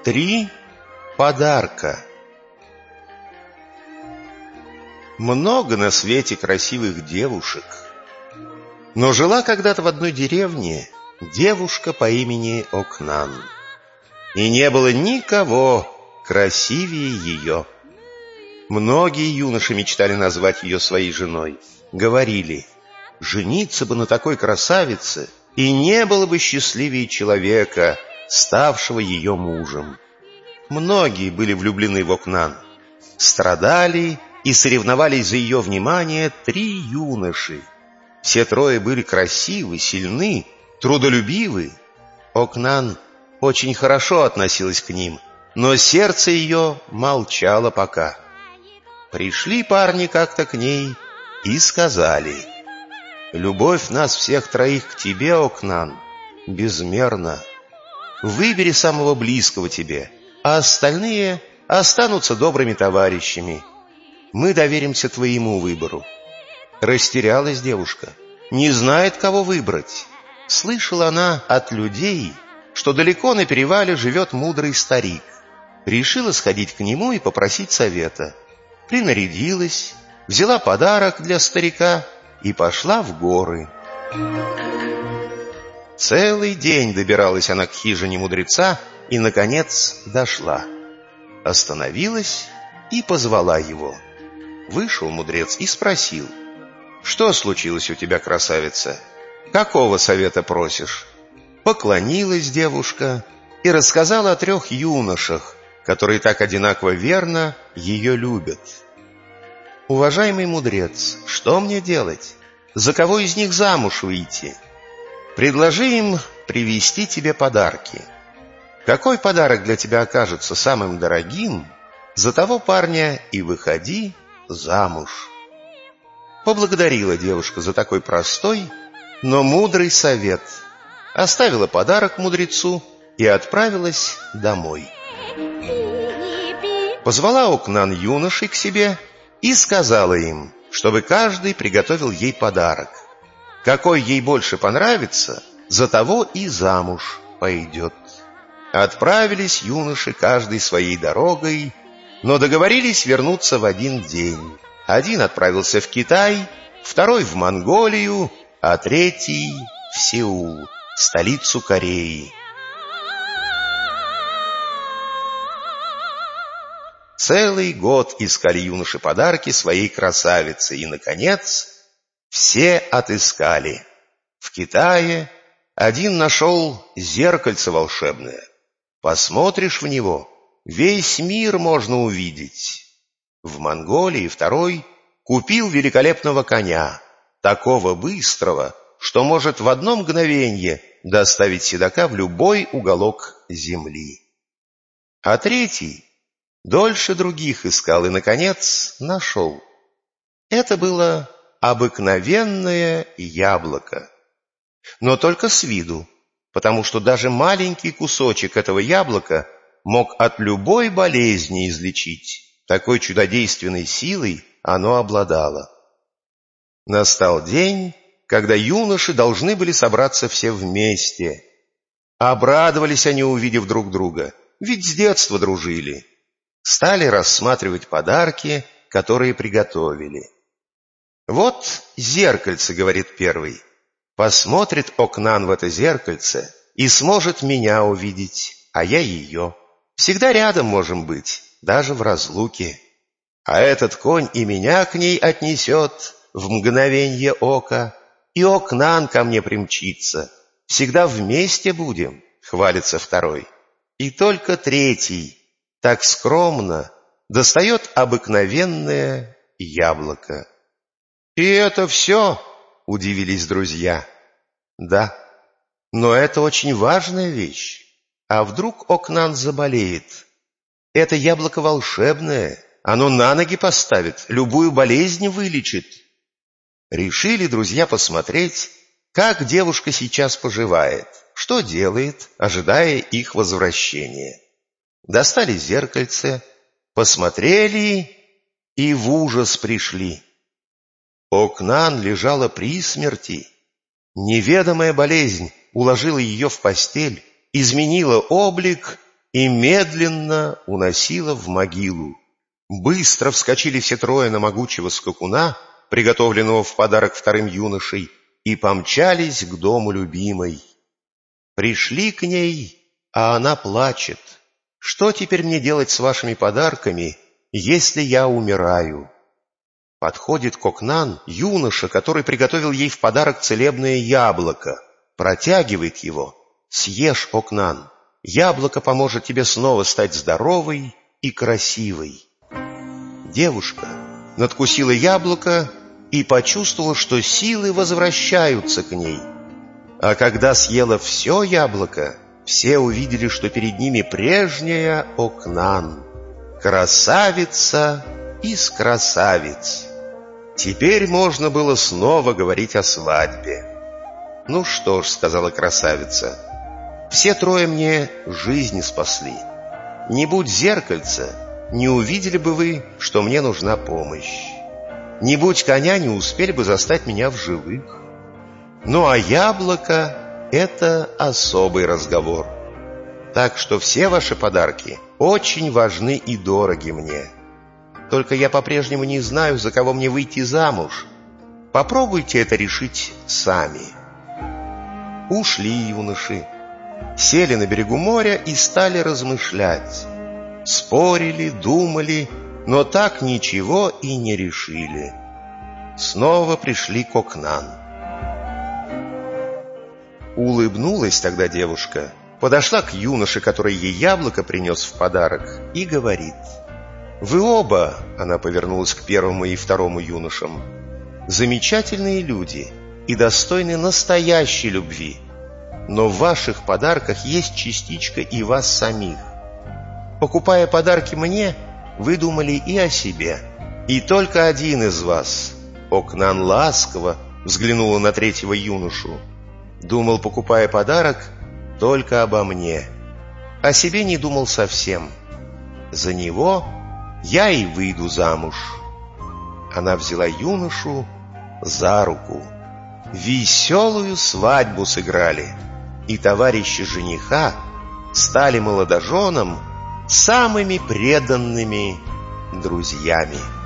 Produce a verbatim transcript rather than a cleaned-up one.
Три подарка. Много на свете красивых девушек, но жила когда-то в одной деревне девушка по имени Окнан, и не было никого красивее ее. Многие юноши мечтали назвать ее своей женой. Говорили: жениться бы на такой красавице, и не было бы счастливее человека, ставшего ее мужем. Многие были влюблены в Окнан. Страдали и соревновались за ее внимание три юноши. Все трое были красивы, сильны, трудолюбивы. Окнан очень хорошо относилась к ним, но сердце ее молчало пока. Пришли парни как-то к ней и сказали: «Любовь нас всех троих к тебе, Окнан, безмерна. Выбери самого близкого тебе, а остальные останутся добрыми товарищами. Мы доверимся твоему выбору». Растерялась девушка, не знает, кого выбрать. Слышала она от людей, что далеко на перевале живет мудрый старик. Решила сходить к нему и попросить совета. Принарядилась, взяла подарок для старика и пошла в горы. Целый день добиралась она к хижине мудреца и, наконец, дошла. Остановилась и позвала его. Вышел мудрец и спросил: «Что случилось у тебя, красавица? Какого совета просишь?» Поклонилась девушка и рассказала о трех юношах, которые так одинаково верно ее любят. «Уважаемый мудрец, что мне делать? За кого из них замуж выйти? Предложи им привезти тебе подарки. Какой подарок для тебя окажется самым дорогим, за того парня и выходи замуж». Поблагодарила девушка за такой простой, но мудрый совет, оставила подарок мудрецу и отправилась домой. Позвала Окнан юношей к себе и сказала им, чтобы каждый приготовил ей подарок. Какой ей больше понравится, за того и замуж пойдет. Отправились юноши каждый своей дорогой, но договорились вернуться в один день. Один отправился в Китай, второй в Монголию, а третий в Сеул, столицу Кореи. Целый год искали юноши подарки своей красавице, и, наконец, все отыскали. В Китае один нашел зеркальце волшебное. Посмотришь в него, весь мир можно увидеть. В Монголии второй купил великолепного коня, такого быстрого, что может в одно мгновенье доставить седока в любой уголок земли. А третий дольше других искал и, наконец, нашел. Это было обыкновенное яблоко, но только с виду, потому что даже маленький кусочек этого яблока мог от любой болезни излечить. Такой чудодейственной силой оно обладало. Настал день, когда юноши должны были собраться все вместе. Обрадовались они, увидев друг друга, ведь с детства дружили. Стали рассматривать подарки, которые приготовили. «Вот зеркальце», — говорит первый. «Посмотрит Окнан в это зеркальце и сможет меня увидеть, а я ее. Всегда рядом можем быть, даже в разлуке. А этот конь и меня к ней отнесет в мгновенье ока, и Окнан ко мне примчится. Всегда вместе будем», — хвалится второй. И только третий так скромно достает обыкновенное яблоко. «И это все?» — удивились друзья. «Да, но это очень важная вещь. А вдруг Окнан заболеет? Это яблоко волшебное, оно на ноги поставит, любую болезнь вылечит». Решили друзья посмотреть, как девушка сейчас поживает, что делает, ожидая их возвращения. Достали зеркальце, посмотрели и в ужас пришли. Окнан лежала при смерти. Неведомая болезнь уложила ее в постель, изменила облик и медленно уносила в могилу. Быстро вскочили все трое на могучего скакуна, приготовленного в подарок вторым юношей, и помчались к дому любимой. Пришли к ней, а она плачет. «Что теперь мне делать с вашими подарками, если я умираю?» Подходит к Окнан юноша, который приготовил ей в подарок целебное яблоко, протягивает его. «Съешь, Окнан, яблоко поможет тебе снова стать здоровой и красивой». Девушка надкусила яблоко и почувствовала, что силы возвращаются к ней. А когда съела все яблоко, все увидели, что перед ними прежняя Окнан, красавица из красавиц. Теперь можно было снова говорить о свадьбе. «Ну что ж», — сказала красавица, — «все трое мне жизнь спасли. Не будь зеркальца, не увидели бы вы, что мне нужна помощь. Не будь коня, не успели бы застать меня в живых. Ну а яблоко — это особый разговор. Так что все ваши подарки очень важны и дороги мне. Только я по-прежнему не знаю, за кого мне выйти замуж. Попробуйте это решить сами». Ушли юноши, сели на берегу моря и стали размышлять. Спорили, думали, но так ничего и не решили. Снова пришли к Окнан. Улыбнулась тогда девушка, подошла к юноше, который ей яблоко принес в подарок, и говорит: «Вы оба», — она повернулась к первому и второму юношам, «замечательные люди и достойны настоящей любви, но в ваших подарках есть частичка и вас самих. Покупая подарки мне, вы думали и о себе. И только один из вас, Окнан ласково взглянула на третьего юношу, думал, покупая подарок, только обо мне. О себе не думал совсем. За него я и выйду замуж». Она взяла юношу за руку. Веселую свадьбу сыграли, и товарищи жениха стали молодоженам самыми преданными друзьями.